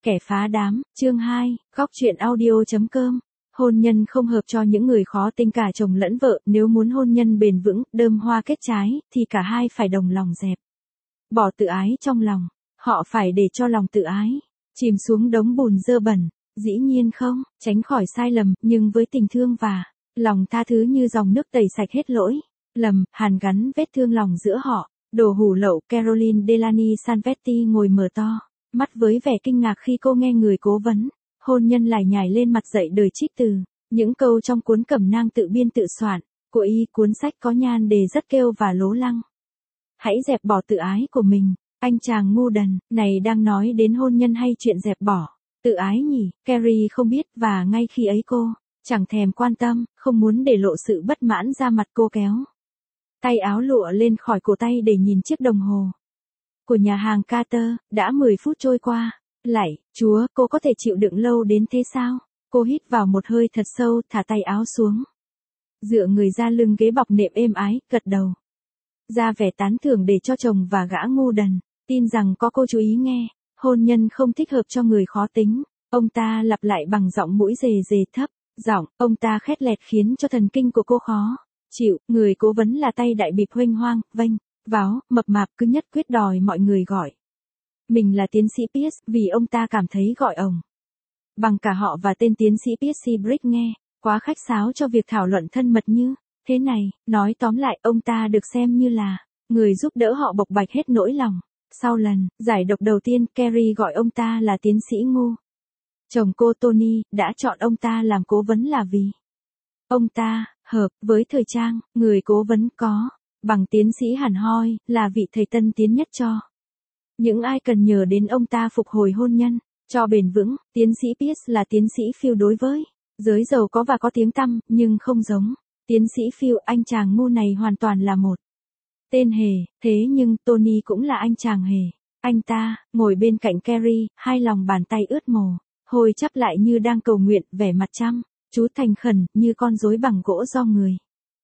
Kẻ phá đám, chương 2, góc truyện audio.com. Hôn nhân không hợp cho những người khó tính cả chồng lẫn vợ, nếu muốn hôn nhân bền vững, đơm hoa kết trái, thì cả hai phải đồng lòng dẹp. Bỏ tự ái trong lòng, họ phải để cho lòng tự ái chìm xuống đống bùn dơ bẩn. Dĩ nhiên không, tránh khỏi sai lầm, nhưng với tình thương và lòng tha thứ như dòng nước tẩy sạch hết lỗi lầm, hàn gắn vết thương lòng giữa họ. Đồ hủ lậu. Caroline Delany Sanvetti ngồi mở to mắt với vẻ kinh ngạc khi cô nghe người cố vấn hôn nhân lải nhải lên mặt dạy đời trích từ những câu trong cuốn cẩm nang tự biên tự soạn của y. Cuốn sách có nhan đề rất kêu và lố lăng. Hãy dẹp bỏ tự ái của mình, anh chàng ngu đần này đang nói đến hôn nhân hay chuyện dẹp bỏ tự ái nhỉ? Carrie không biết, và ngay khi ấy cô chẳng thèm quan tâm, không muốn để lộ sự bất mãn ra mặt. Cô kéo tay áo lụa lên khỏi cổ tay để nhìn chiếc đồng hồ của nhà hàng Carter. Đã 10 phút trôi qua. Lạy Chúa, cô có thể chịu đựng lâu đến thế sao? Cô hít vào một hơi thật sâu, thả tay áo xuống, dựa người ra lưng ghế bọc nệm êm ái, gật đầu ra vẻ tán thưởng để cho chồng và gã ngu đần tin rằng có cô chú ý nghe. Hôn nhân không thích hợp cho người khó tính, ông ta lặp lại bằng giọng mũi rề rề thấp. Giọng ông ta khét lẹt khiến cho thần kinh của cô khó chịu. Người cố vấn là tay đại bịp huênh hoang, vênh váo, mập mạp, cứ nhất quyết đòi mọi người gọi mình là tiến sĩ Pierce, vì ông ta cảm thấy gọi ông bằng cả họ và tên tiến sĩ Pierce Brick nghe quá khách sáo cho việc thảo luận thân mật như thế này. Nói tóm lại, ông ta được xem như là người giúp đỡ họ bộc bạch hết nỗi lòng. Sau lần giải độc đầu tiên, Carrie gọi ông ta là tiến sĩ ngu. Chồng cô Tony đã chọn ông ta làm cố vấn là vì ông ta hợp với thời trang. Người cố vấn có bằng tiến sĩ hẳn hoi, là vị thầy tân tiến nhất cho những ai cần nhờ đến ông ta phục hồi hôn nhân cho bền vững. Tiến sĩ Pierce là tiến sĩ Phil đối với giới giàu có và có tiếng tăm, nhưng không giống tiến sĩ Phil. Anh chàng ngu này hoàn toàn là một tên hề. Thế nhưng Tony cũng là anh chàng hề. Anh ta ngồi bên cạnh Carrie, hai lòng bàn tay ướt mồ hôi chắp lại như đang cầu nguyện, vẻ mặt chăm chú thành khẩn như con rối bằng gỗ do người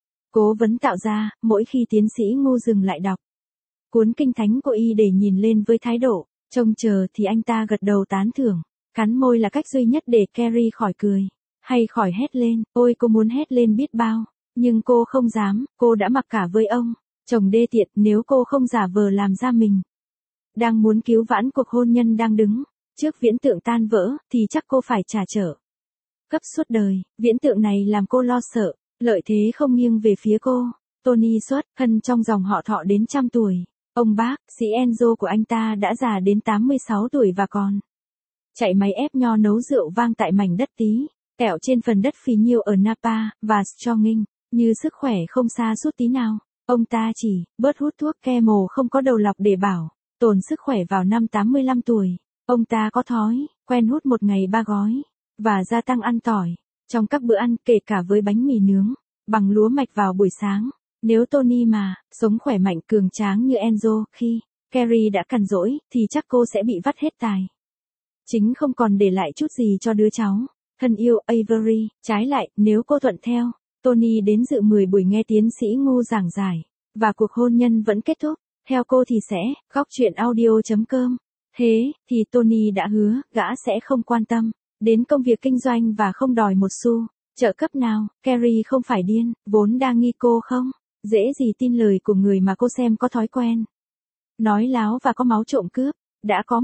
cố vấn tạo ra. Mỗi khi tiến sĩ ngu dừng lại đọc cuốn kinh thánh của y để nhìn lên với thái độ trông chờ, thì anh ta gật đầu tán thưởng. Cắn môi là cách duy nhất để Carrie khỏi cười hay khỏi hét lên. Ôi, cô muốn hét lên biết bao, nhưng cô không dám. Cô đã mặc cả với ông chồng đê tiện. Nếu cô không giả vờ làm ra mình đang muốn cứu vãn cuộc hôn nhân đang đứng trước viễn tượng tan vỡ, thì chắc cô phải trả trợ cấp suốt đời. Viễn tượng này làm cô lo sợ. Lợi thế không nghiêng về phía cô. Tony xuất thân trong dòng họ thọ đến 100 tuổi. Ông bác sĩ Enzo của anh ta đã già đến 86 tuổi và còn chạy máy ép nho nấu rượu vang tại mảnh đất tí tẹo trên phần đất phì nhiêu ở Napa và Stronging. Như sức khỏe không sa sút tí nào. Ông ta chỉ bớt hút thuốc chemo không có đầu lọc để bảo tồn sức khỏe. Vào năm 85 tuổi, ông ta có thói quen hút một ngày 3 gói và gia tăng ăn tỏi trong các bữa ăn, kể cả với bánh mì nướng bằng lúa mạch vào buổi sáng. Nếu Tony mà sống khỏe mạnh cường tráng như Enzo khi Carrie đã cằn dỗi, thì chắc cô sẽ bị vắt hết tài chính, không còn để lại chút gì cho đứa cháu thân yêu Avery. Trái lại, nếu cô thuận theo Tony đến dự 10 buổi nghe tiến sĩ ngu giảng giải, và cuộc hôn nhân vẫn kết thúc theo cô, thì sẽ góc truyện audio.com. Thế thì Tony đã hứa gã sẽ không quan tâm đến công việc kinh doanh và không đòi một xu trợ cấp nào. Carrie không phải điên, vốn đang nghi cô không dễ gì tin lời của người mà cô xem có thói quen nói láo và có máu trộm cướp. Đã có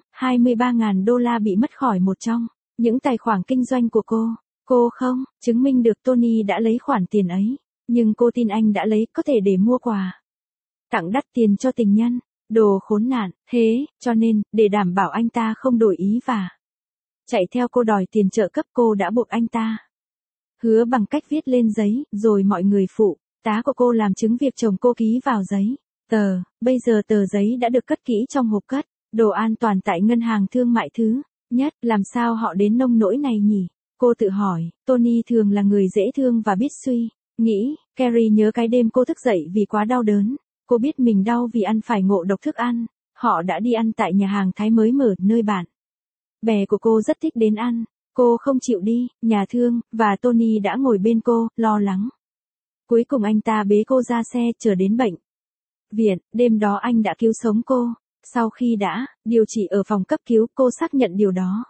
123.000 đô la bị mất khỏi một trong những tài khoản kinh doanh của cô. Cô không chứng minh được Tony đã lấy khoản tiền ấy, nhưng cô tin anh đã lấy có thể để mua quà tặng đắt tiền cho tình nhân. Đồ khốn nạn. Thế cho nên, để đảm bảo anh ta không đổi ý và chạy theo cô đòi tiền trợ cấp, cô đã buộc anh ta hứa bằng cách viết lên giấy, rồi mọi người phụ tá của cô làm chứng việc chồng cô ký vào giấy. Bây giờ tờ giấy đã được cất kỹ trong hộp cất đồ an toàn tại ngân hàng thương mại thứ nhất. Làm sao họ đến nông nỗi này nhỉ? Cô tự hỏi. Tony thường là người dễ thương và biết suy nghĩ. Carrie nhớ cái đêm cô thức dậy vì quá đau đớn. Cô biết mình đau vì ăn phải ngộ độc thức ăn. Họ đã đi ăn tại nhà hàng Thái mới mở, nơi bạn bè của cô rất thích đến ăn. Cô không chịu đi, nhà thương, và Tony đã ngồi bên cô, lo lắng. Cuối cùng anh ta bế cô ra xe, chở đến bệnh viện. Đêm đó anh đã cứu sống cô. Sau khi đã điều trị ở phòng cấp cứu, cô xác nhận điều đó.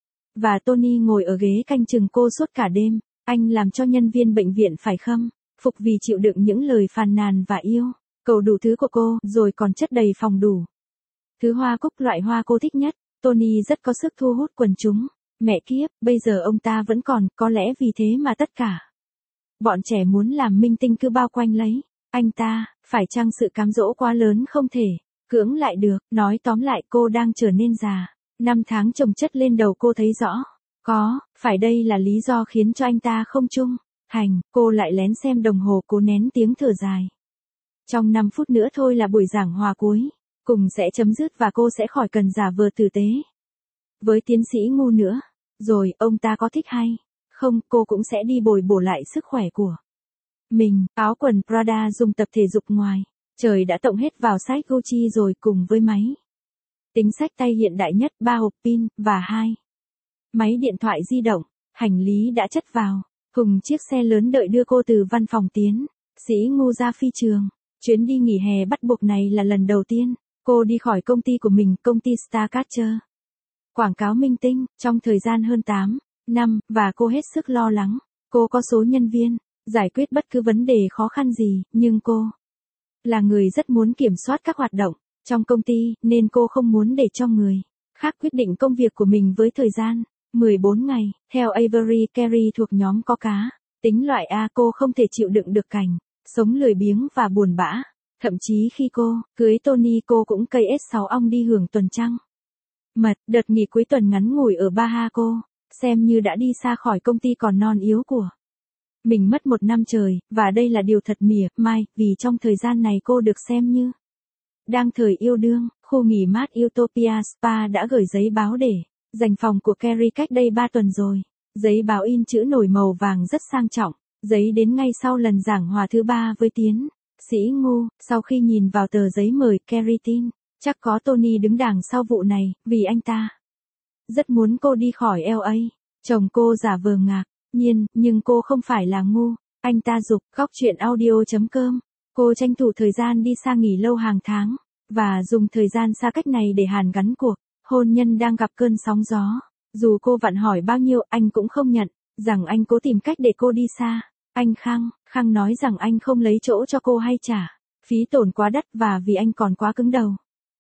Và Tony ngồi ở ghế canh chừng cô suốt cả đêm. Anh làm cho nhân viên bệnh viện phải khâm phục vì chịu đựng những lời phàn nàn và yêu cầu đủ thứ của cô, rồi còn chất đầy phòng đủ thứ hoa cúc, loại hoa cô thích nhất. Tony rất có sức thu hút quần chúng. Mẹ kiếp, bây giờ ông ta vẫn còn, có lẽ vì thế mà tất cả bọn trẻ muốn làm minh tinh cứ bao quanh lấy anh ta. Phải chăng sự cám dỗ quá lớn không thể cưỡng lại được? Nói tóm lại, cô đang trở nên già. Năm tháng chồng chất lên đầu cô thấy rõ. Có phải đây là lý do khiến cho anh ta không trung thành? Cô lại lén xem đồng hồ, cố nén tiếng thở dài. Trong 5 phút nữa thôi là buổi giảng hòa cuối cùng sẽ chấm dứt và cô sẽ khỏi cần giả vờ tử tế với tiến sĩ ngu nữa. Rồi, ông ta có thích hay không, cô cũng sẽ đi bồi bổ lại sức khỏe của mình. Áo quần Prada dùng tập thể dục ngoài trời đã tộng hết vào sách Gucci rồi, cùng với máy tính xách tay hiện đại nhất, 3 hộp pin, và 2 máy điện thoại di động. Hành lý đã chất vào cùng chiếc xe lớn đợi đưa cô từ văn phòng tiến sĩ ngu ra phi trường. Chuyến đi nghỉ hè bắt buộc này là lần đầu tiên cô đi khỏi công ty của mình, công ty Starcatcher quảng cáo minh tinh, trong thời gian hơn 8 năm, và cô hết sức lo lắng. Cô có số nhân viên giải quyết bất cứ vấn đề khó khăn gì, nhưng cô là người rất muốn kiểm soát các hoạt động trong công ty, nên cô không muốn để cho người khác quyết định công việc của mình với thời gian 14 ngày. Theo Avery Carey thuộc nhóm có cá tính loại A, cô không thể chịu đựng được cảnh sống lười biếng và buồn bã. Thậm chí khi cô cưới Tony, cô cũng cây S6 ong đi hưởng tuần trăng mật. Đợt nghỉ cuối tuần ngắn ngủi ở Baha, cô xem như đã đi xa khỏi công ty còn non yếu của mình mất 1 năm trời, và đây là điều thật mỉa mai, vì trong thời gian này cô được xem như đang thời yêu đương. Khu nghỉ mát Utopia Spa đã gửi giấy báo để dành phòng của Carey cách đây 3 tuần rồi. Giấy báo in chữ nổi màu vàng rất sang trọng. Giấy đến ngay sau lần giảng hòa thứ 3 với tiến sĩ ngu. Sau khi nhìn vào tờ giấy mời, Carey tin chắc có Tony đứng đằng sau vụ này, vì anh ta rất muốn cô đi khỏi LA. Chồng cô giả vờ ngạc nhiên, nhưng cô không phải là ngu. Anh ta giục. Góc chuyện audio.com. Cô tranh thủ thời gian đi xa nghỉ lâu hàng tháng, và dùng thời gian xa cách này để hàn gắn cuộc hôn nhân đang gặp cơn sóng gió. Dù cô vặn hỏi bao nhiêu, anh cũng không nhận rằng anh cố tìm cách để cô đi xa. Anh khăng nói rằng anh không lấy chỗ cho cô hay trả phí tổn quá đắt, và vì anh còn quá cứng đầu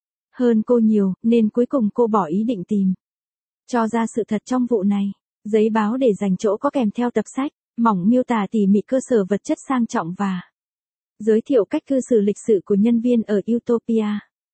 hơn cô nhiều, nên cuối cùng cô bỏ ý định tìm cho ra sự thật trong vụ này. Giấy báo để dành chỗ có kèm theo tập sách mỏng miêu tả tỉ mỉ cơ sở vật chất sang trọng và giới thiệu cách cư xử lịch sự của nhân viên ở Utopia.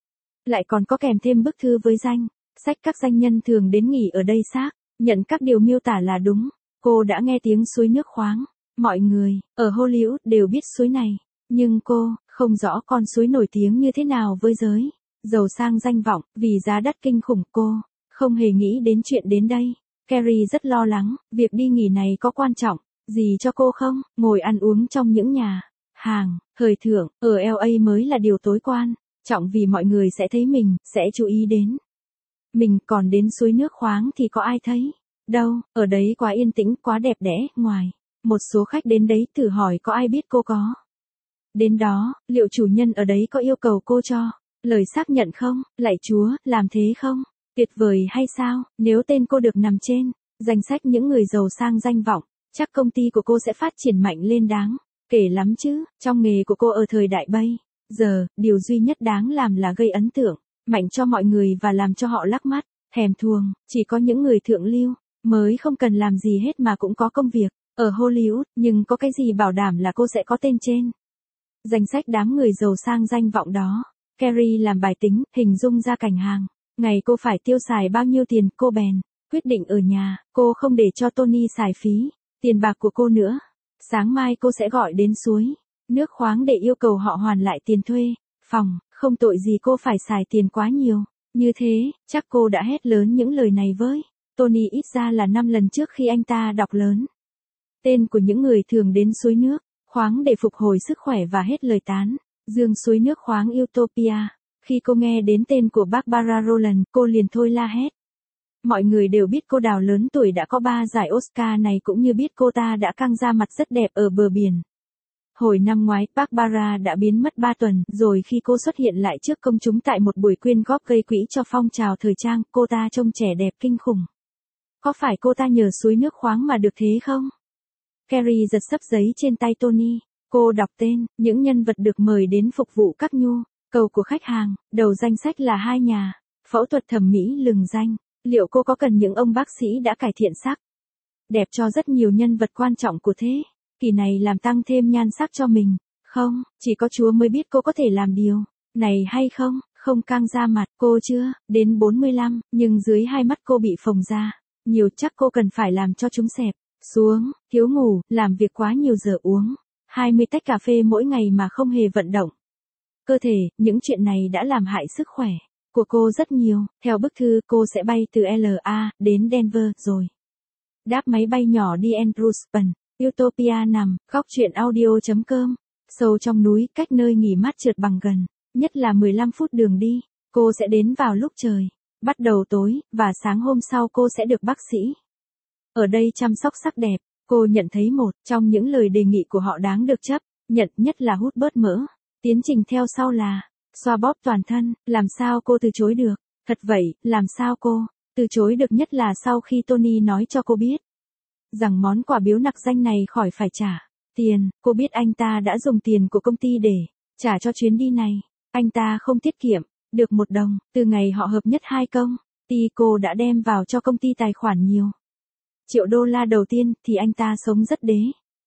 Lại còn có kèm thêm bức thư với danh sách các doanh nhân thường đến nghỉ ở đây xác nhận các điều miêu tả là đúng. Cô đã nghe tiếng suối nước khoáng. Mọi người ở Hollywood đều biết suối này, nhưng cô không rõ con suối nổi tiếng như thế nào với giới giàu sang danh vọng. Vì giá đắt kinh khủng, cô không hề nghĩ đến chuyện đến đây. Carey rất lo lắng, việc đi nghỉ này có quan trọng gì cho cô không? Ngồi ăn uống trong những nhà hàng thời thượng ở LA mới là điều tối quan trọng, vì mọi người sẽ thấy mình, sẽ chú ý đến mình. Còn đến suối nước khoáng thì có ai thấy đâu. Ở đấy quá yên tĩnh, quá đẹp đẽ. Ngoài một số khách đến đấy, thử hỏi có ai biết cô có đến đó. Liệu chủ nhân ở đấy có yêu cầu cô cho lời xác nhận không? Lạy Chúa, làm thế không? Tuyệt vời hay sao? Nếu tên cô được nằm trên danh sách những người giàu sang danh vọng, chắc công ty của cô sẽ phát triển mạnh lên đáng kể lắm chứ. Trong nghề của cô ở thời đại bây giờ, điều duy nhất đáng làm là gây ấn tượng mạnh cho mọi người và làm cho họ lắc mắt, thèm thuồng. Chỉ có những người thượng lưu mới không cần làm gì hết mà cũng có công việc ở Hollywood. Nhưng có cái gì bảo đảm là cô sẽ có tên trên danh sách đám người giàu sang danh vọng đó? Carey làm bài tính, hình dung ra cảnh hàng ngày cô phải tiêu xài bao nhiêu tiền. Cô bèn quyết định ở nhà. Cô không để cho Tony xài phí tiền bạc của cô nữa. Sáng mai cô sẽ gọi đến suối nước khoáng để yêu cầu họ hoàn lại tiền thuê phòng. Không tội gì cô phải xài tiền quá nhiều như thế. Chắc cô đã hét lớn những lời này với Tony ít ra là 5 lần trước khi anh ta đọc lớn tên của những người thường đến suối nước khoáng để phục hồi sức khỏe và hết lời tán dương suối nước khoáng Utopia. Khi cô nghe đến tên của Barbara Rowland, cô liền thôi la hét. Mọi người đều biết cô đào lớn tuổi đã có 3 giải Oscar này, cũng như biết cô ta đã căng ra mặt rất đẹp ở bờ biển Hồi năm ngoái, Barbara đã biến mất 3 tuần, rồi khi cô xuất hiện lại trước công chúng tại một buổi quyên góp gây quỹ cho phong trào thời trang, cô ta trông trẻ đẹp kinh khủng. Có phải cô ta nhờ suối nước khoáng mà được thế không? Carrie giật xấp giấy trên tay Tony. Cô đọc tên, những nhân vật được mời đến phục vụ các nhu cầu của khách hàng, đầu danh sách là 2 nhà phẫu thuật thẩm mỹ lừng danh. Liệu cô có cần những ông bác sĩ đã cải thiện sắc đẹp cho rất nhiều nhân vật quan trọng của thế kỷ này làm tăng thêm nhan sắc cho mình? Không, chỉ có Chúa mới biết cô có thể làm điều này hay không. Không căng ra mặt, cô chưa đến 45, nhưng dưới hai mắt cô bị phồng ra nhiều, chắc cô cần phải làm cho chúng xẹp xuống, thiếu ngủ, làm việc quá nhiều giờ, uống 20 tách cà phê mỗi ngày mà không hề vận động cơ thể. Những chuyện này đã làm hại sức khỏe của cô rất nhiều. Theo bức thư, cô sẽ bay từ LA đến Denver rồi đáp máy bay nhỏ đi Andrewspen. Utopia nằm, góc truyện audio.com. Sâu trong núi, cách nơi nghỉ mát trượt bằng gần nhất là 15 phút đường đi. Cô sẽ đến vào lúc trời bắt đầu tối, và sáng hôm sau cô sẽ được bác sĩ ở đây chăm sóc sắc đẹp. Cô nhận thấy một trong những lời đề nghị của họ đáng được chấp nhận nhất là hút bớt mỡ. Tiến trình theo sau là xoa bóp toàn thân. Làm sao cô từ chối được? Thật vậy, làm sao cô từ chối được, nhất là sau khi Tony nói cho cô biết rằng món quà biếu nặc danh này khỏi phải trả tiền. Cô biết anh ta đã dùng tiền của công ty để trả cho chuyến đi này. Anh ta không tiết kiệm được 1 đồng từ ngày họ hợp nhất 2 công ty. Cô đã đem vào cho công ty tài khoản nhiều triệu đô la đầu tiên thì anh ta sống rất đế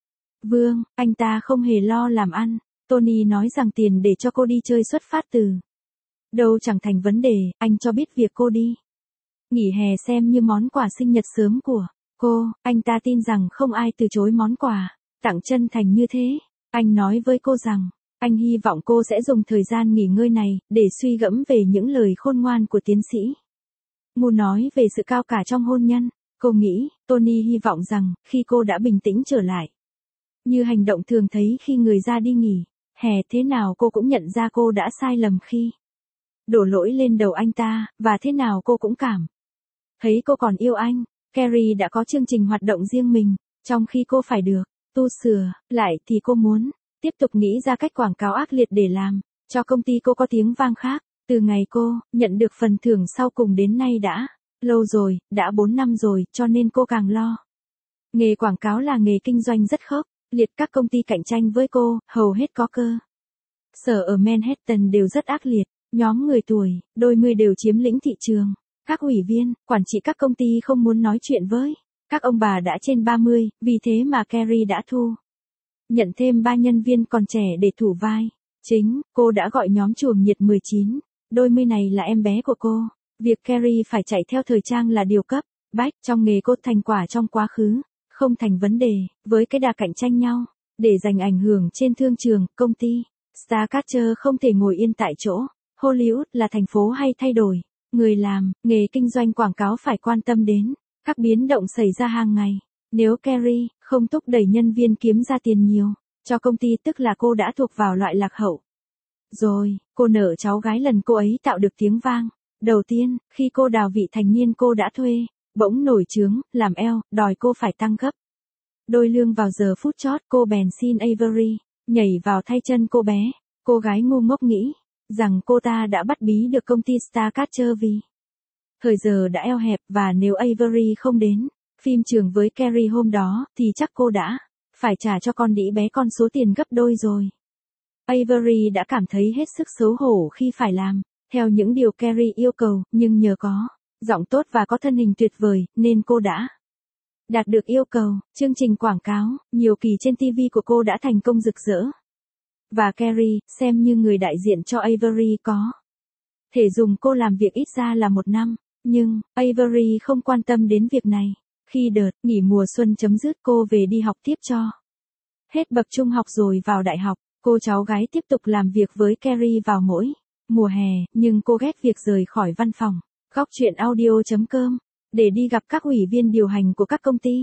vương. Anh ta không hề lo làm ăn. Tony nói rằng tiền để cho cô đi chơi xuất phát từ đâu chẳng thành vấn đề. Anh cho biết việc cô đi nghỉ hè xem như món quà sinh nhật sớm của cô. Anh ta tin rằng không ai từ chối món quà tặng chân thành như thế. Anh nói với cô rằng anh hy vọng cô sẽ dùng thời gian nghỉ ngơi này để suy gẫm về những lời khôn ngoan của tiến sĩ Moore nói về sự cao cả trong hôn nhân. Cô nghĩ, Tony hy vọng rằng, khi cô đã bình tĩnh trở lại, như hành động thường thấy khi người ra đi nghỉ hè, thế nào cô cũng nhận ra cô đã sai lầm khi đổ lỗi lên đầu anh ta, và thế nào cô cũng cảm thấy cô còn yêu anh. Carrie đã có chương trình hoạt động riêng mình, trong khi cô phải được tu sửa lại thì cô muốn tiếp tục nghĩ ra cách quảng cáo ác liệt để làm cho công ty cô có tiếng vang khác. Từ ngày cô nhận được phần thưởng sau cùng đến nay đã lâu rồi, đã 4 năm rồi, cho nên cô càng lo. Nghề quảng cáo là nghề kinh doanh rất khốc liệt. Các công ty cạnh tranh với cô, hầu hết có cơ sở ở Manhattan, đều rất ác liệt. Nhóm người tuổi đôi mươi đều chiếm lĩnh thị trường. Các ủy viên, quản trị các công ty không muốn nói chuyện với các ông bà đã trên 30, vì thế mà Carrie đã thu nhận thêm 3 nhân viên còn trẻ để thủ vai chính. Cô đã gọi nhóm chuồng nhiệt 19 đôi mươi này là em bé của cô. Việc Carrie phải chạy theo thời trang là điều cấp bách trong nghề cô. Thành quả trong quá khứ không thành vấn đề với cái đà cạnh tranh nhau để giành ảnh hưởng trên thương trường. Công ty Starcatcher không thể ngồi yên tại chỗ. Hollywood là thành phố hay thay đổi. Người làm nghề kinh doanh quảng cáo phải quan tâm đến các biến động xảy ra hàng ngày. Nếu Carrie không thúc đẩy nhân viên kiếm ra tiền nhiều cho công ty, tức là cô đã thuộc vào loại lạc hậu rồi. Cô nợ cháu gái lần cô ấy tạo được tiếng vang đầu tiên. Khi cô đào vị thành niên, cô đã thuê bỗng nổi trướng làm eo, đòi cô phải tăng gấp đôi lương vào giờ phút chót. Cô bèn xin Avery nhảy vào thay chân cô bé. Cô gái ngu ngốc nghĩ rằng cô ta đã bắt bí được công ty Starcatcher vì thời giờ đã eo hẹp, và nếu Avery không đến phim trường với Carrie hôm đó thì chắc cô đã phải trả cho con đĩ bé con số tiền gấp đôi rồi. Avery đã cảm thấy hết sức xấu hổ khi phải làm theo những điều Carrie yêu cầu, nhưng nhờ có giọng tốt và có thân hình tuyệt vời nên cô đã đạt được yêu cầu. Chương trình quảng cáo nhiều kỳ trên TV của cô đã thành công rực rỡ, và Carrie xem như người đại diện cho Avery có thể dùng cô làm việc ít ra là 1 năm. Nhưng Avery không quan tâm đến việc này. Khi đợt nghỉ mùa xuân chấm dứt, cô về đi học tiếp cho hết bậc trung học rồi vào đại học. Cô cháu gái tiếp tục làm việc với Carrie vào mỗi mùa hè, nhưng cô ghét việc rời khỏi văn phòng góc truyện audio.com để đi gặp các ủy viên điều hành của các công ty.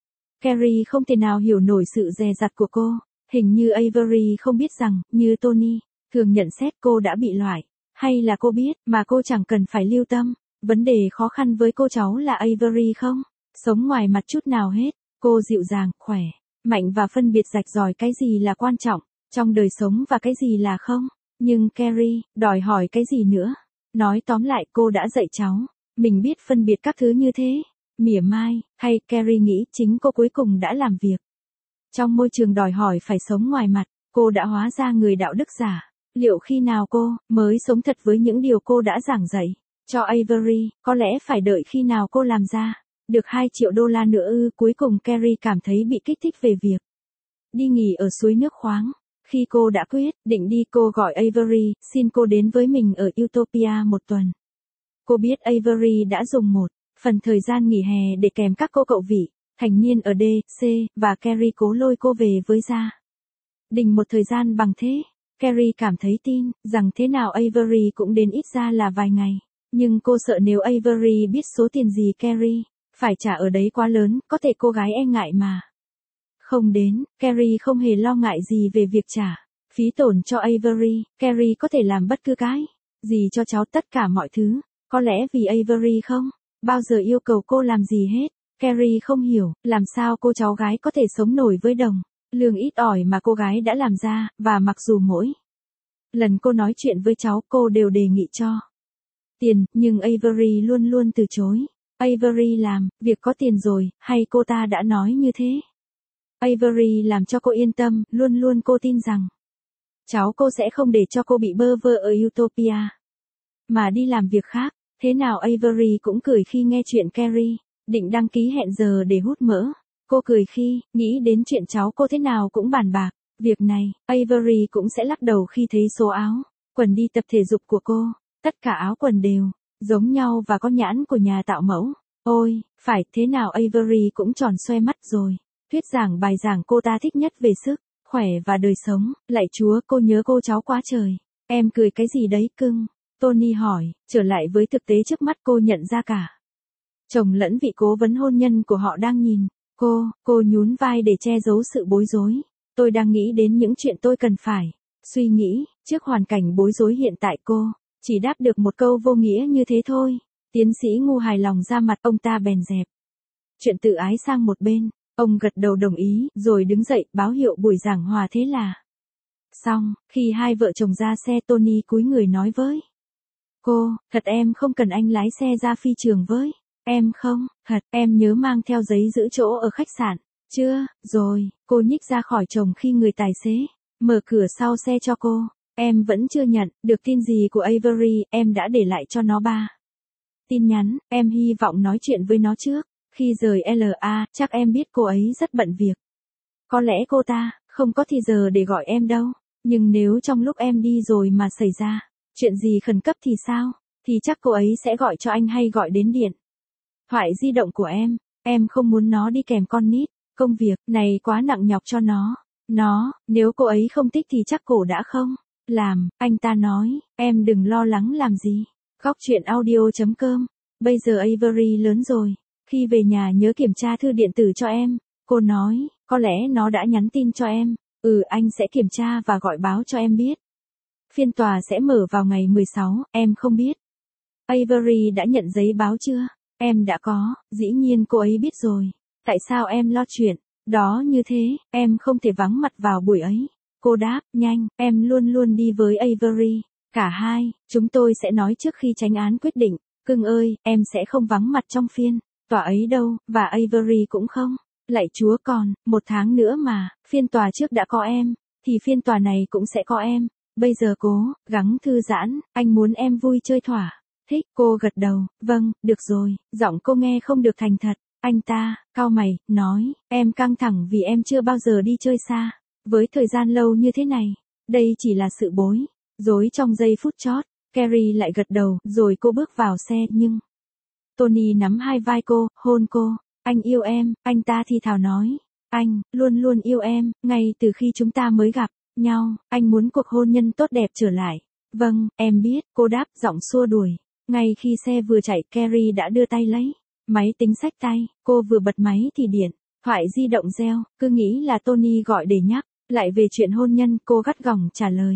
Carrie không thể nào hiểu nổi sự dè dặt của cô. Hình như Avery không biết rằng, như Tony thường nhận xét, cô đã bị loại. Hay là cô biết, mà cô chẳng cần phải lưu tâm. Vấn đề khó khăn với cô cháu là Avery không sống ngoài mặt chút nào hết. Cô dịu dàng, khỏe Mạnh và phân biệt rạch ròi cái gì là quan trọng trong đời sống và cái gì là không. Nhưng Carrie, đòi hỏi cái gì nữa? Nói tóm lại cô đã dạy cháu. Mình biết phân biệt các thứ như thế. Mỉa mai, hay Carrie nghĩ chính cô cuối cùng đã làm việc. Trong môi trường đòi hỏi phải sống ngoài mặt, cô đã hóa ra người đạo đức giả. Liệu khi nào cô mới sống thật với những điều cô đã giảng dạy? Cho Avery, có lẽ phải đợi khi nào cô làm ra được 2 triệu đô la nữa ư? Cuối cùng Carrie cảm thấy bị kích thích về việc đi nghỉ ở suối nước khoáng. Khi cô đã quyết định đi, cô gọi Avery, xin cô đến với mình ở Utopia một tuần. Cô biết Avery đã dùng một phần thời gian nghỉ hè để kèm các cô cậu vị thành niên ở D, C, và Carrie cố lôi cô về với gia đình một thời gian bằng thế. Carrie cảm thấy tin rằng thế nào Avery cũng đến ít ra là vài ngày. Nhưng cô sợ nếu Avery biết số tiền gì Carrie phải trả ở đấy quá lớn, có thể cô gái e ngại mà không đến. Carrie không hề lo ngại gì về việc trả phí tổn cho Avery. Carrie có thể làm bất cứ cái gì cho cháu, tất cả mọi thứ. Có lẽ vì Avery không bao giờ yêu cầu cô làm gì hết. Carrie không hiểu làm sao cô cháu gái có thể sống nổi với đồng lương ít ỏi mà cô gái đã làm ra, và mặc dù mỗi lần cô nói chuyện với cháu cô đều đề nghị cho tiền, nhưng Avery luôn luôn từ chối. Avery làm việc có tiền rồi, hay cô ta đã nói như thế? Avery làm cho cô yên tâm, luôn luôn cô tin rằng cháu cô sẽ không để cho cô bị bơ vơ ở Utopia mà đi làm việc khác. Thế nào Avery cũng cười khi nghe chuyện Carrie định đăng ký hẹn giờ để hút mỡ. Cô cười khi nghĩ đến chuyện cháu cô thế nào cũng bàn bạc việc này. Avery cũng sẽ lắc đầu khi thấy số áo quần đi tập thể dục của cô. Tất cả áo quần đều giống nhau và có nhãn của nhà tạo mẫu. Ôi, phải, thế nào Avery cũng tròn xoe mắt rồi. Thuyết giảng bài giảng cô ta thích nhất về sức khỏe và đời sống. Lạy Chúa, cô nhớ cô cháu quá trời. Em cười cái gì đấy cưng? Tony hỏi. Trở lại với thực tế trước mắt, cô nhận ra cả chồng lẫn vị cố vấn hôn nhân của họ đang nhìn cô nhún vai để che giấu sự bối rối. Tôi đang nghĩ đến những chuyện tôi cần phải suy nghĩ trước hoàn cảnh bối rối hiện tại. Cô chỉ đáp được một câu vô nghĩa như thế thôi. Tiến sĩ ngu hài lòng ra mặt, ông ta bèn dẹp chuyện tự ái sang một bên. Ông gật đầu đồng ý, rồi đứng dậy, báo hiệu buổi giảng hòa thế là xong. Khi hai vợ chồng ra xe, Tony cúi người nói với cô, thật em không cần anh lái xe ra phi trường với em không? Thật, em nhớ mang theo giấy giữ chỗ ở khách sạn. Chưa, rồi, cô nhích ra khỏi chồng khi người tài xế mở cửa sau xe cho cô. Em vẫn chưa nhận được tin gì của Avery, em đã để lại cho nó 3 tin nhắn, em hy vọng nói chuyện với nó trước khi rời LA, chắc em biết cô ấy rất bận việc. Có lẽ cô ta không có thì giờ để gọi em đâu, nhưng nếu trong lúc em đi rồi mà xảy ra chuyện gì khẩn cấp thì sao? Thì chắc cô ấy sẽ gọi cho anh hay gọi đến điện thoại di động của em. Em không muốn nó đi kèm con nít. Công việc này quá nặng nhọc cho nó. Nếu cô ấy không thích thì chắc cổ đã không làm. Anh ta nói, em đừng lo lắng làm gì. Góc chuyện audio.com. Bây giờ Avery lớn rồi. Khi về nhà nhớ kiểm tra thư điện tử cho em. Cô nói, có lẽ nó đã nhắn tin cho em. Anh sẽ kiểm tra và gọi báo cho em biết. Phiên tòa sẽ mở vào ngày 16, em không biết. Avery đã nhận giấy báo chưa? Em đã có, dĩ nhiên cô ấy biết rồi. Tại sao em lo chuyện đó như thế? Em không thể vắng mặt vào buổi ấy. Cô đáp, nhanh, em luôn luôn đi với Avery. Cả hai, chúng tôi sẽ nói trước khi chánh án quyết định. Cưng ơi, em sẽ không vắng mặt trong phiên tòa ấy đâu, và Avery cũng không. Lạy Chúa, còn 1 tháng nữa mà, phiên tòa trước đã có em, thì phiên tòa này cũng sẽ có em. Bây giờ cố gắng thư giãn, anh muốn em vui chơi thỏa thích. Cô gật đầu, vâng, được rồi. Giọng cô nghe không được thành thật. Anh ta cau mày, nói, em căng thẳng vì em chưa bao giờ đi chơi xa với thời gian lâu như thế này. Đây chỉ là sự bối rối trong giây phút chót. Carrie lại gật đầu, rồi cô bước vào xe, nhưng Tony nắm hai vai cô, hôn cô. Anh yêu em, anh ta thì thào nói. Anh luôn luôn yêu em, ngay từ khi chúng ta mới gặp nhau. Anh muốn cuộc hôn nhân tốt đẹp trở lại. Vâng, em biết, cô đáp, giọng xua đuổi. Ngay khi xe vừa chạy, Carrie đã đưa tay lấy máy tính xách tay. Cô vừa bật máy thì điện thoại di động reo. Cứ nghĩ là Tony gọi để nhắc lại về chuyện hôn nhân. Cô gắt gỏng trả lời.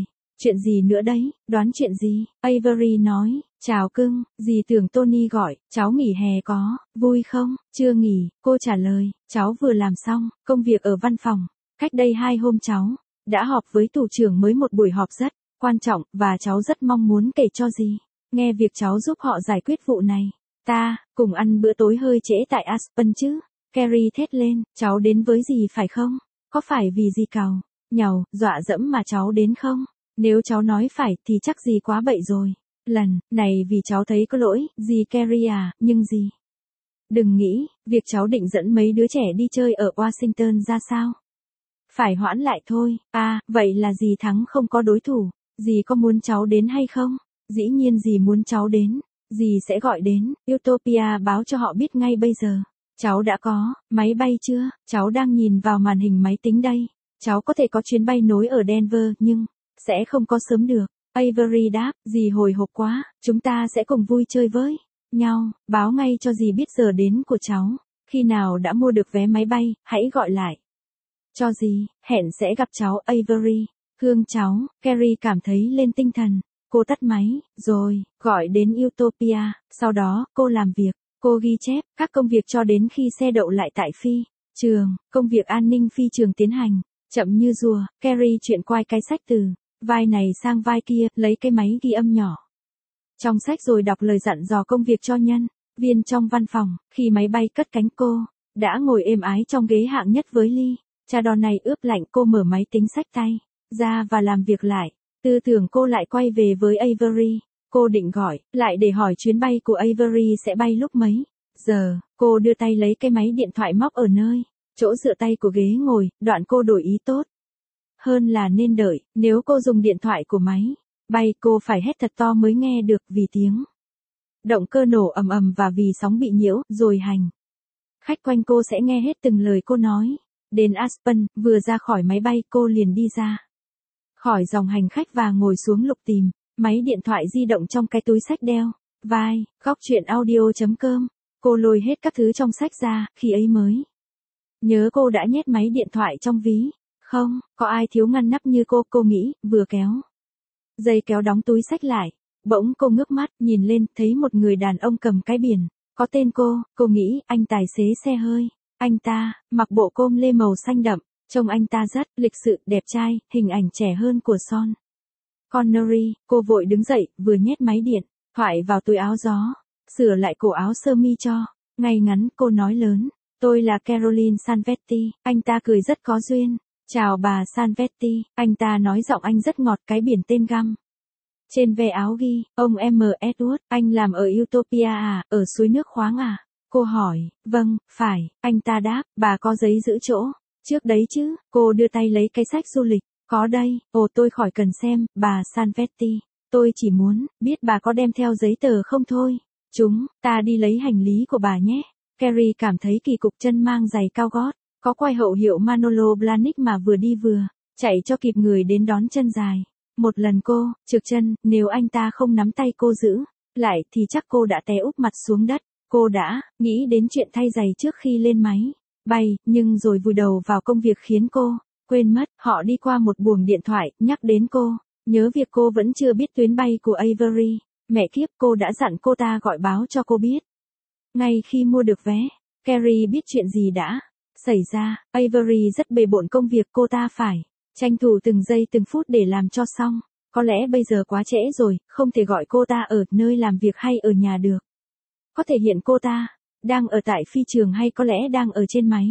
Chuyện gì nữa đấy, đoán chuyện gì? Avery nói, chào cưng, dì tưởng Tony gọi, cháu nghỉ hè có, vui không? Chưa nghỉ, cô trả lời, cháu vừa làm xong, công việc ở văn phòng. Cách đây 2 hôm cháu đã họp với thủ trưởng mới một buổi họp rất quan trọng, và cháu rất mong muốn kể cho dì nghe việc cháu giúp họ giải quyết vụ này. Ta, cùng ăn bữa tối hơi trễ tại Aspen chứ? Carrie thét lên, cháu đến với dì phải không? Có phải vì dì càu, nhàu, dọa dẫm mà cháu đến không? Nếu cháu nói phải thì chắc dì quá bậy rồi. Lần này vì cháu thấy có lỗi, dì Carrie à, nhưng dì đừng nghĩ, việc cháu định dẫn mấy đứa trẻ đi chơi ở Washington ra sao? Phải hoãn lại thôi. À, vậy là dì thắng không có đối thủ. Dì có muốn cháu đến hay không? Dĩ nhiên dì muốn cháu đến. Dì sẽ gọi đến Utopia báo cho họ biết ngay bây giờ. Cháu đã có máy bay chưa? Cháu đang nhìn vào màn hình máy tính đây. Cháu có thể có chuyến bay nối ở Denver nhưng sẽ không có sớm được. Avery đáp, dì hồi hộp quá, chúng ta sẽ cùng vui chơi với nhau. Báo ngay cho dì biết giờ đến của cháu. Khi nào đã mua được vé máy bay, hãy gọi lại cho dì, hẹn sẽ gặp cháu Avery. Thương cháu. Carrie cảm thấy lên tinh thần. Cô tắt máy, rồi, gọi đến Utopia. Sau đó, cô làm việc. Cô ghi chép các công việc cho đến khi xe đậu lại tại phi trường. Công việc an ninh phi trường tiến hành chậm như rùa. Carrie chuyển quay cái sách từ vai này sang vai kia, lấy cái máy ghi âm nhỏ trong sách rồi đọc lời dặn dò công việc cho nhân viên trong văn phòng. Khi máy bay cất cánh cô đã ngồi êm ái trong ghế hạng nhất với ly trà đòn này ướp lạnh. Cô mở máy tính xách tay ra và làm việc lại. Tư tưởng cô lại quay về với Avery. Cô định gọi lại để hỏi chuyến bay của Avery sẽ bay lúc mấy giờ. Cô đưa tay lấy cái máy điện thoại móc ở nơi chỗ dựa tay của ghế ngồi. Đoạn cô đổi ý tốt hơn là nên đợi. Nếu cô dùng điện thoại của máy bay, cô phải hét thật to mới nghe được, vì tiếng động cơ nổ ầm ầm và vì sóng bị nhiễu, rồi hành khách quanh cô sẽ nghe hết từng lời cô nói. Đến Aspen, vừa ra khỏi máy bay cô liền đi ra khỏi dòng hành khách và ngồi xuống lục tìm máy điện thoại di động trong cái túi xách đeo vai. Góc chuyện audio.com. Cô lôi hết các thứ trong sách ra, khi ấy mới nhớ cô đã nhét máy điện thoại trong ví. Không có ai thiếu ngăn nắp như cô nghĩ. Vừa kéo dây kéo đóng túi xách lại, bỗng cô ngước mắt nhìn lên, thấy một người đàn ông cầm cái biển có tên cô nghĩ anh tài xế xe hơi. Anh ta mặc bộ com lê màu xanh đậm, trông anh ta rất lịch sự, đẹp trai, hình ảnh trẻ hơn của Sean Connery. Cô vội đứng dậy, vừa nhét máy điện thoại vào túi áo gió, sửa lại cổ áo sơ mi cho ngay ngắn. Cô nói lớn, tôi là Caroline Sanvetti. Anh ta cười rất có duyên. Chào bà Sanvetti. Anh ta nói giọng anh rất ngọt. Cái biển tên găm trên ve áo ghi, ông M. Edward. Anh làm ở Utopia à, ở suối nước khoáng à? Cô hỏi, vâng, phải. Anh ta đáp, bà có giấy giữ chỗ trước đấy chứ? Cô đưa tay lấy cái sách du lịch. Có đây. Ồ, tôi khỏi cần xem, bà Sanvetti. Tôi chỉ muốn biết bà có đem theo giấy tờ không thôi. Chúng ta đi lấy hành lý của bà nhé. Carrie cảm thấy kỳ cục, chân mang giày cao gót có quai hậu hiệu Manolo Blahnik mà vừa đi vừa chạy cho kịp người đến đón chân dài. Một lần cô trượt chân, nếu anh ta không nắm tay cô giữ lại thì chắc cô đã té úp mặt xuống đất. Cô đã nghĩ đến chuyện thay giày trước khi lên máy bay, nhưng rồi vùi đầu vào công việc khiến cô quên mất. Họ đi qua một buồng điện thoại, nhắc đến cô nhớ việc cô vẫn chưa biết tuyến bay của Avery. Mẹ kiếp, cô đã dặn cô ta gọi báo cho cô biết ngay khi mua được vé. Carrie biết chuyện gì đã xảy ra. Avery rất bề bộn công việc, cô ta phải tranh thủ từng giây từng phút để làm cho xong. Có lẽ bây giờ quá trễ rồi, không thể gọi cô ta ở nơi làm việc hay ở nhà được. Có thể hiện cô ta đang ở tại phi trường hay có lẽ đang ở trên máy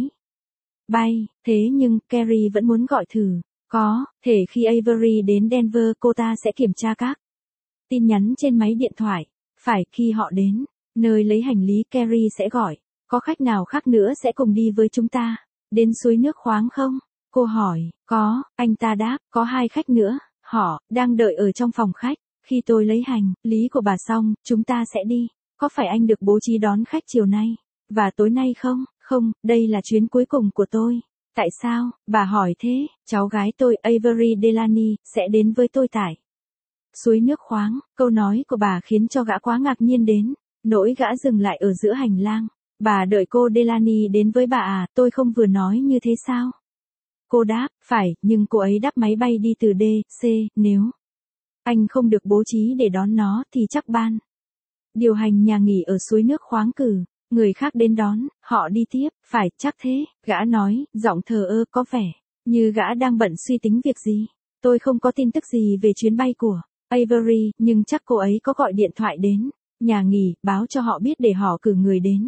bay. Thế nhưng Carrie vẫn muốn gọi thử. Có thể khi Avery đến Denver cô ta sẽ kiểm tra các tin nhắn trên máy điện thoại. Phải, khi họ đến nơi lấy hành lý Carrie sẽ gọi, có khách nào khác nữa sẽ cùng đi với chúng ta đến suối nước khoáng không? Cô hỏi, có. Anh ta đáp, có 2 khách nữa. Họ đang đợi ở trong phòng khách. Khi tôi lấy hành lý của bà xong, chúng ta sẽ đi. Có phải anh được bố trí đón khách chiều nay và tối nay không? Không, đây là chuyến cuối cùng của tôi. Tại sao? Bà hỏi thế. Cháu gái tôi, Avery Delany, sẽ đến với tôi tại suối nước khoáng. Câu nói của bà khiến cho gã quá ngạc nhiên đến nỗi gã dừng lại ở giữa hành lang. Bà đợi cô Delany đến với bà à? Tôi không vừa nói như thế sao? Cô đáp, phải, nhưng cô ấy đáp máy bay đi từ D, C, nếu anh không được bố trí để đón nó thì chắc ban. Điều hành nhà nghỉ ở suối nước khoáng cử, người khác đến đón, họ đi tiếp, phải, chắc thế, gã nói, giọng thờ ơ có vẻ, như gã đang bận suy tính việc gì. Tôi không có tin tức gì về chuyến bay của Avery, nhưng chắc cô ấy có gọi điện thoại đến nhà nghỉ, báo cho họ biết để họ cử người đến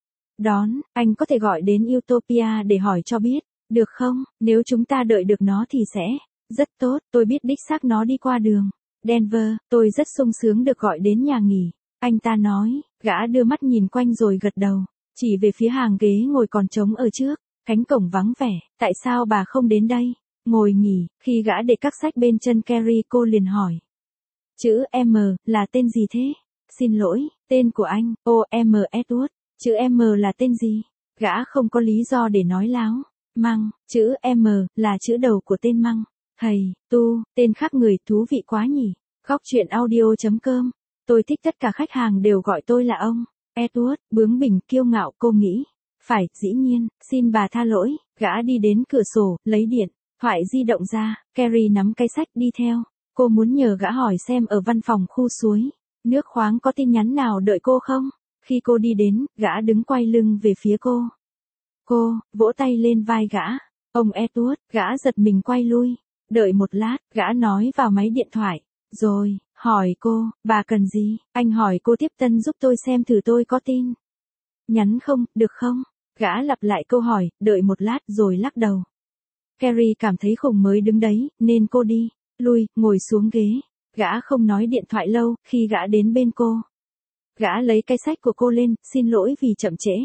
đón. Anh có thể gọi đến Utopia để hỏi cho biết, được không? Nếu chúng ta đợi được nó thì sẽ rất tốt, tôi biết đích xác nó đi qua đường Denver, tôi rất sung sướng được gọi đến nhà nghỉ. Anh ta nói, gã đưa mắt nhìn quanh rồi gật đầu, chỉ về phía hàng ghế ngồi còn trống ở trước, cánh cổng vắng vẻ, tại sao bà không đến đây? Ngồi nghỉ, khi gã để các sách bên chân Carrie cô liền hỏi. Chữ M, là tên gì thế? Xin lỗi, tên của anh, O.M. Edward, chữ M là tên gì? Gã không có lý do để nói láo. Măng, chữ M, là chữ đầu của tên Măng. Thầy, tu, tên khác người, thú vị quá nhỉ. Góc chuyện audio.com. Tôi thích tất cả khách hàng đều gọi tôi là ông Edward, bướng bỉnh kiêu ngạo cô nghĩ. Phải, dĩ nhiên, xin bà tha lỗi. Gã đi đến cửa sổ, lấy điện thoại di động ra, Carrie nắm cái sách đi theo. Cô muốn nhờ gã hỏi xem ở văn phòng khu suối nước khoáng có tin nhắn nào đợi cô không? Khi cô đi đến, gã đứng quay lưng về phía cô. Cô, vỗ tay lên vai gã. Ông Edward, gã giật mình quay lui. Đợi một lát, gã nói vào máy điện thoại. Rồi, hỏi cô, bà cần gì? Anh hỏi cô tiếp tân giúp tôi xem thử tôi có tin nhắn không, được không? Gã lặp lại câu hỏi, đợi một lát rồi lắc đầu. Carrie cảm thấy khủng mới đứng đấy, nên cô đi lui, ngồi xuống ghế. Gã không nói điện thoại lâu, khi gã đến bên cô. Gã lấy cái sách của cô lên, xin lỗi vì chậm trễ.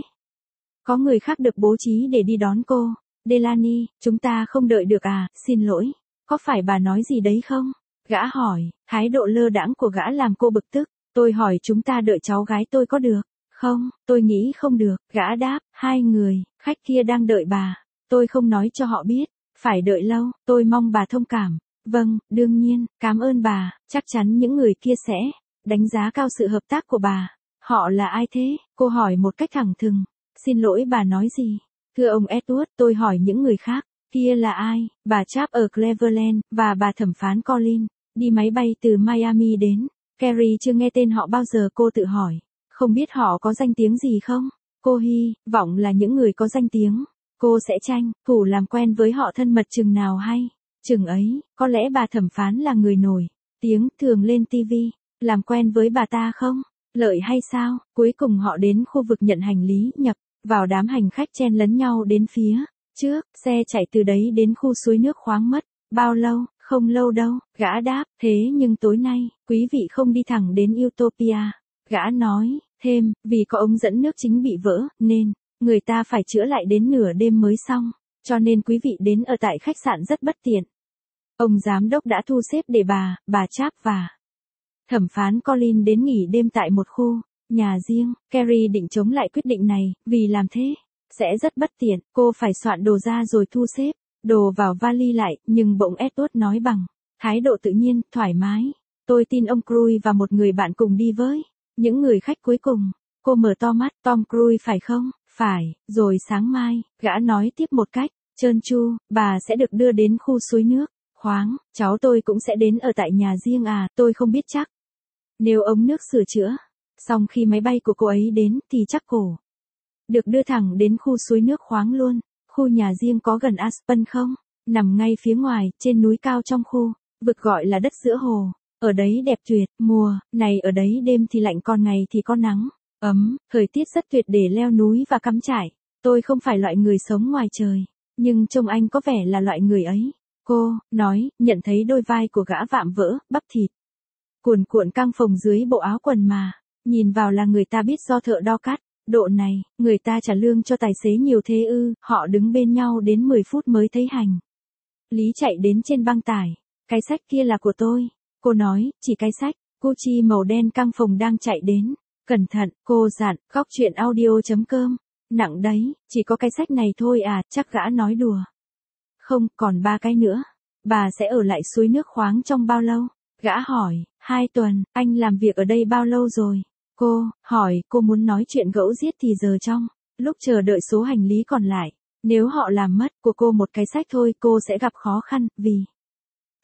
Có người khác được bố trí để đi đón cô. Delaney, chúng ta không đợi được à, xin lỗi. Có phải bà nói gì đấy không? Gã hỏi, thái độ lơ đãng của gã làm cô bực tức. Tôi hỏi chúng ta đợi cháu gái tôi có được không? Tôi nghĩ không được. Gã đáp, hai người, khách kia đang đợi bà. Tôi không nói cho họ biết. Phải đợi lâu, tôi mong bà thông cảm. Vâng, đương nhiên, cảm ơn bà, chắc chắn những người kia sẽ đánh giá cao sự hợp tác của bà. Họ là ai thế? Cô hỏi một cách thẳng thừng. Xin lỗi bà nói gì? Thưa ông Edward, tôi hỏi những người khác. Kia là ai? Bà Chap ở Cleveland, và bà thẩm phán Colin, đi máy bay từ Miami đến. Carrie chưa nghe tên họ bao giờ, cô tự hỏi. Không biết họ có danh tiếng gì không? Cô hy vọng là những người có danh tiếng. Cô sẽ tranh thủ làm quen với họ thân mật chừng nào hay. Chừng ấy, có lẽ bà thẩm phán là người nổi tiếng thường lên TV. Làm quen với bà ta không? Lợi hay sao? Cuối cùng họ đến khu vực nhận hành lý, nhập vào đám hành khách chen lấn nhau đến phía trước. Xe chạy từ đấy đến khu suối nước khoáng mất bao lâu? Không lâu đâu. Gã đáp, thế nhưng tối nay, quý vị không đi thẳng đến Utopia. Gã nói thêm, vì có ống dẫn nước chính bị vỡ, nên người ta phải chữa lại đến nửa đêm mới xong. Cho nên quý vị đến ở tại khách sạn rất bất tiện. Ông giám đốc đã thu xếp để bà Chap và thẩm phán Colin đến nghỉ đêm tại một khu nhà riêng. Carrie định chống lại quyết định này, vì làm thế sẽ rất bất tiện. Cô phải soạn đồ ra rồi thu xếp đồ vào vali lại, nhưng bỗng Edward nói bằng thái độ tự nhiên, thoải mái. Tôi tin ông Cruise và một người bạn cùng đi với những người khách cuối cùng. Cô mở to mắt, Tom Cruise phải không? Phải, rồi sáng mai, gã nói tiếp một cách trơn tru, bà sẽ được đưa đến khu suối nước khoáng, cháu tôi cũng sẽ đến ở tại nhà riêng à, tôi không biết chắc. Nếu ống nước sửa chữa xong khi máy bay của cô ấy đến thì chắc cổ được đưa thẳng đến khu suối nước khoáng luôn. Khu nhà riêng có gần Aspen không? Nằm ngay phía ngoài, trên núi cao trong khu vực gọi là đất giữa hồ. Ở đấy đẹp tuyệt, mùa này ở đấy đêm thì lạnh còn ngày thì có nắng ấm, thời tiết rất tuyệt để leo núi và cắm trại. Tôi không phải loại người sống ngoài trời, nhưng trông anh có vẻ là loại người ấy. Cô nói, nhận thấy đôi vai của gã vạm vỡ, bắp thịt cuồn cuộn căng phồng dưới bộ áo quần mà nhìn vào là người ta biết do thợ đo cắt. Độ này, người ta trả lương cho tài xế nhiều thế ư? Họ đứng bên nhau đến 10 phút mới thấy hành lý chạy đến trên băng tải. Cái sách kia là của tôi. Cô nói, chỉ cái sách Gucci màu đen căng phồng đang chạy đến. Cẩn thận, cô dặn. Góc chuyện audio.com. Nặng đấy, chỉ có cái sách này thôi à, chắc gã nói đùa. Không, còn 3 cái nữa. Bà sẽ ở lại suối nước khoáng trong bao lâu? Gã hỏi, 2 tuần, anh làm việc ở đây bao lâu rồi? Cô hỏi, cô muốn nói chuyện gẫu giết thì giờ trong lúc chờ đợi số hành lý còn lại. Nếu họ làm mất của cô một cái sách thôi, cô sẽ gặp khó khăn, vì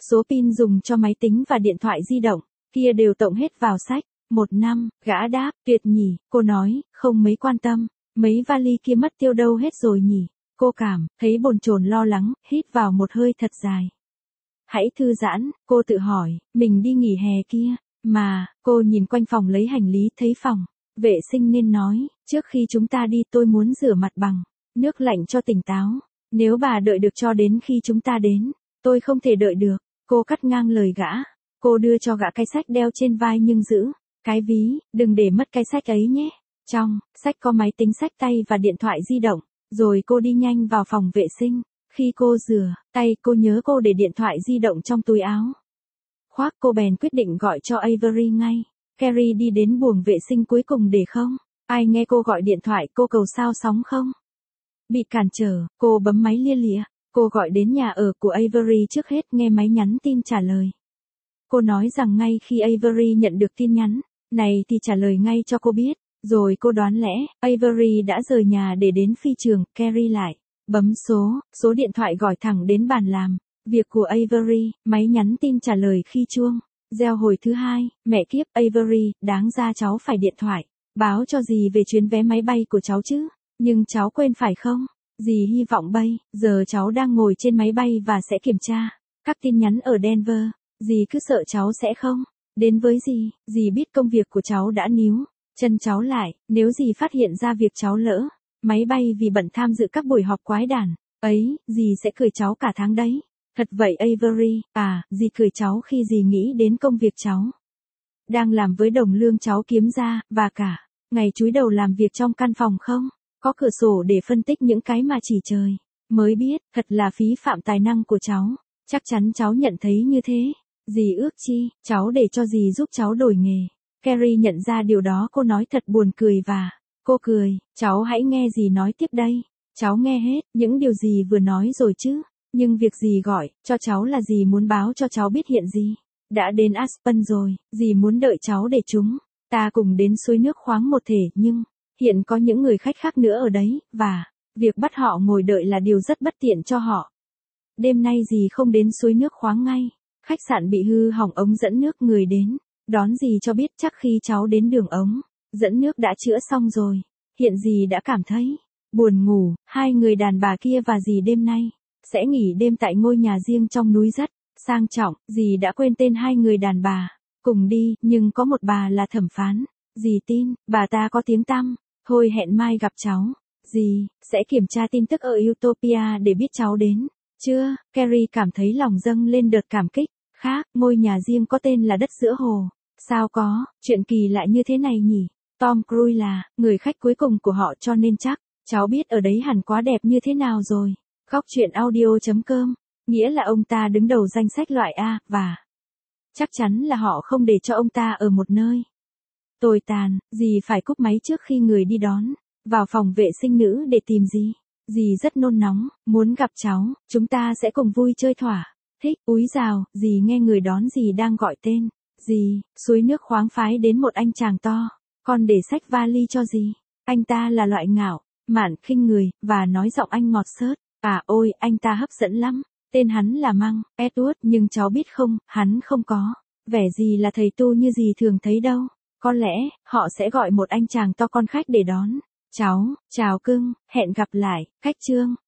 Số pin dùng cho máy tính và điện thoại di động, kia đều tổng hết vào sách. 1 năm, gã đáp, tuyệt nhỉ, cô nói, không mấy quan tâm, mấy vali kia mất tiêu đâu hết rồi nhỉ. Cô cảm thấy bồn chồn lo lắng, hít vào một hơi thật dài. Hãy thư giãn, cô tự hỏi, mình đi nghỉ hè kia, mà, cô nhìn quanh phòng lấy hành lý thấy phòng. Vệ sinh nên nói, trước khi chúng ta đi tôi muốn rửa mặt bằng nước lạnh cho tỉnh táo. Nếu bà đợi được cho đến khi chúng ta đến, tôi không thể đợi được. Cô cắt ngang lời gã. Cô đưa cho gã cái xách đeo trên vai nhưng giữ cái ví, đừng để mất cái xách ấy nhé. Trong xách có máy tính xách tay và điện thoại di động. Rồi cô đi nhanh vào phòng vệ sinh. Khi cô rửa tay, cô nhớ cô để điện thoại di động trong túi áo khoác. Cô bèn quyết định gọi cho Avery ngay. Carrie đi đến buồng vệ sinh cuối cùng để không ai nghe cô gọi điện thoại. Cô cầu sao sóng không bị cản trở. Cô bấm máy lia lịa. Cô gọi đến nhà ở của Avery trước hết, nghe máy nhắn tin trả lời. Cô nói rằng ngay khi Avery nhận được tin nhắn này thì trả lời ngay cho cô biết. Rồi cô đoán lẽ Avery đã rời nhà để đến phi trường. Carrie lại bấm số điện thoại gọi thẳng đến bàn làm việc của Avery. Máy nhắn tin trả lời khi chuông reo hồi thứ hai. Mẹ kiếp, Avery, đáng ra cháu phải điện thoại báo cho dì về chuyến vé máy bay của cháu chứ. Nhưng cháu quên phải không? Dì hy vọng bây giờ cháu đang ngồi trên máy bay và sẽ kiểm tra các tin nhắn ở Denver. Dì cứ sợ cháu sẽ không đến với dì. Dì biết công việc của cháu đã níu chân cháu lại. Nếu dì phát hiện ra việc cháu lỡ máy bay vì bận tham dự các buổi họp quái đản ấy, dì sẽ cười cháu cả tháng đấy. Thật vậy Avery, dì cười cháu khi dì nghĩ đến công việc cháu đang làm với đồng lương cháu kiếm ra, và cả ngày chúi đầu làm việc trong căn phòng không có cửa sổ để phân tích những cái mà chỉ trời mới biết. Thật là phí phạm tài năng của cháu. Chắc chắn cháu nhận thấy như thế. Dì ước chi cháu để cho dì giúp cháu đổi nghề. Carrie nhận ra điều đó. Cô nói thật buồn cười và cô cười. Cháu hãy nghe dì nói tiếp đây. Cháu nghe hết những điều dì vừa nói rồi chứ. Nhưng việc dì gọi cho cháu là dì muốn báo cho cháu biết hiện dì đã đến Aspen rồi. Dì muốn đợi cháu để chúng ta cùng đến suối nước khoáng một thể. Nhưng hiện có những người khách khác nữa ở đấy, và việc bắt họ ngồi đợi là điều rất bất tiện cho họ. Đêm nay dì không đến suối nước khoáng ngay. Khách sạn bị hư hỏng ống dẫn nước. Người đến đón dì cho biết chắc khi cháu đến đường ống dẫn nước đã chữa xong rồi. Hiện dì đã cảm thấy buồn ngủ. Hai người đàn bà kia và dì đêm nay sẽ nghỉ đêm tại ngôi nhà riêng trong núi rất sang trọng. Dì đã quên tên hai người đàn bà cùng đi, nhưng có một bà là thẩm phán. Dì tin bà ta có tiếng tăm. Thôi hẹn mai gặp cháu. Dì sẽ kiểm tra tin tức ở Utopia để biết cháu đến chưa. Carrie cảm thấy lòng dâng lên đợt cảm kích. Khác, ngôi nhà riêng có tên là đất giữa hồ. Sao có chuyện kỳ lạ như thế này nhỉ? Tom Cruise là người khách cuối cùng của họ, cho nên chắc cháu biết ở đấy hẳn quá đẹp như thế nào rồi. Góc truyện audio.com, nghĩa là ông ta đứng đầu danh sách loại A, và chắc chắn là họ không để cho ông ta ở một nơi tồi tàn. Dì phải cúp máy trước khi người đi đón vào phòng vệ sinh nữ để tìm dì. Dì rất nôn nóng, muốn gặp cháu. Chúng ta sẽ cùng vui chơi thỏa thích. Úi dào, dì nghe người đón dì đang gọi tên dì. Suối nước khoáng phái đến một anh chàng to con để xách vali cho dì. Anh ta là loại ngạo mạn khinh người, và nói giọng Anh ngọt xớt. Ôi, anh ta hấp dẫn lắm. Tên hắn là Mang Edward, nhưng cháu biết không, hắn không có vẻ gì là thầy tu như dì thường thấy đâu. Có lẽ họ sẽ gọi một anh chàng to con khách để đón cháu. Chào cưng, hẹn gặp lại. Khách chương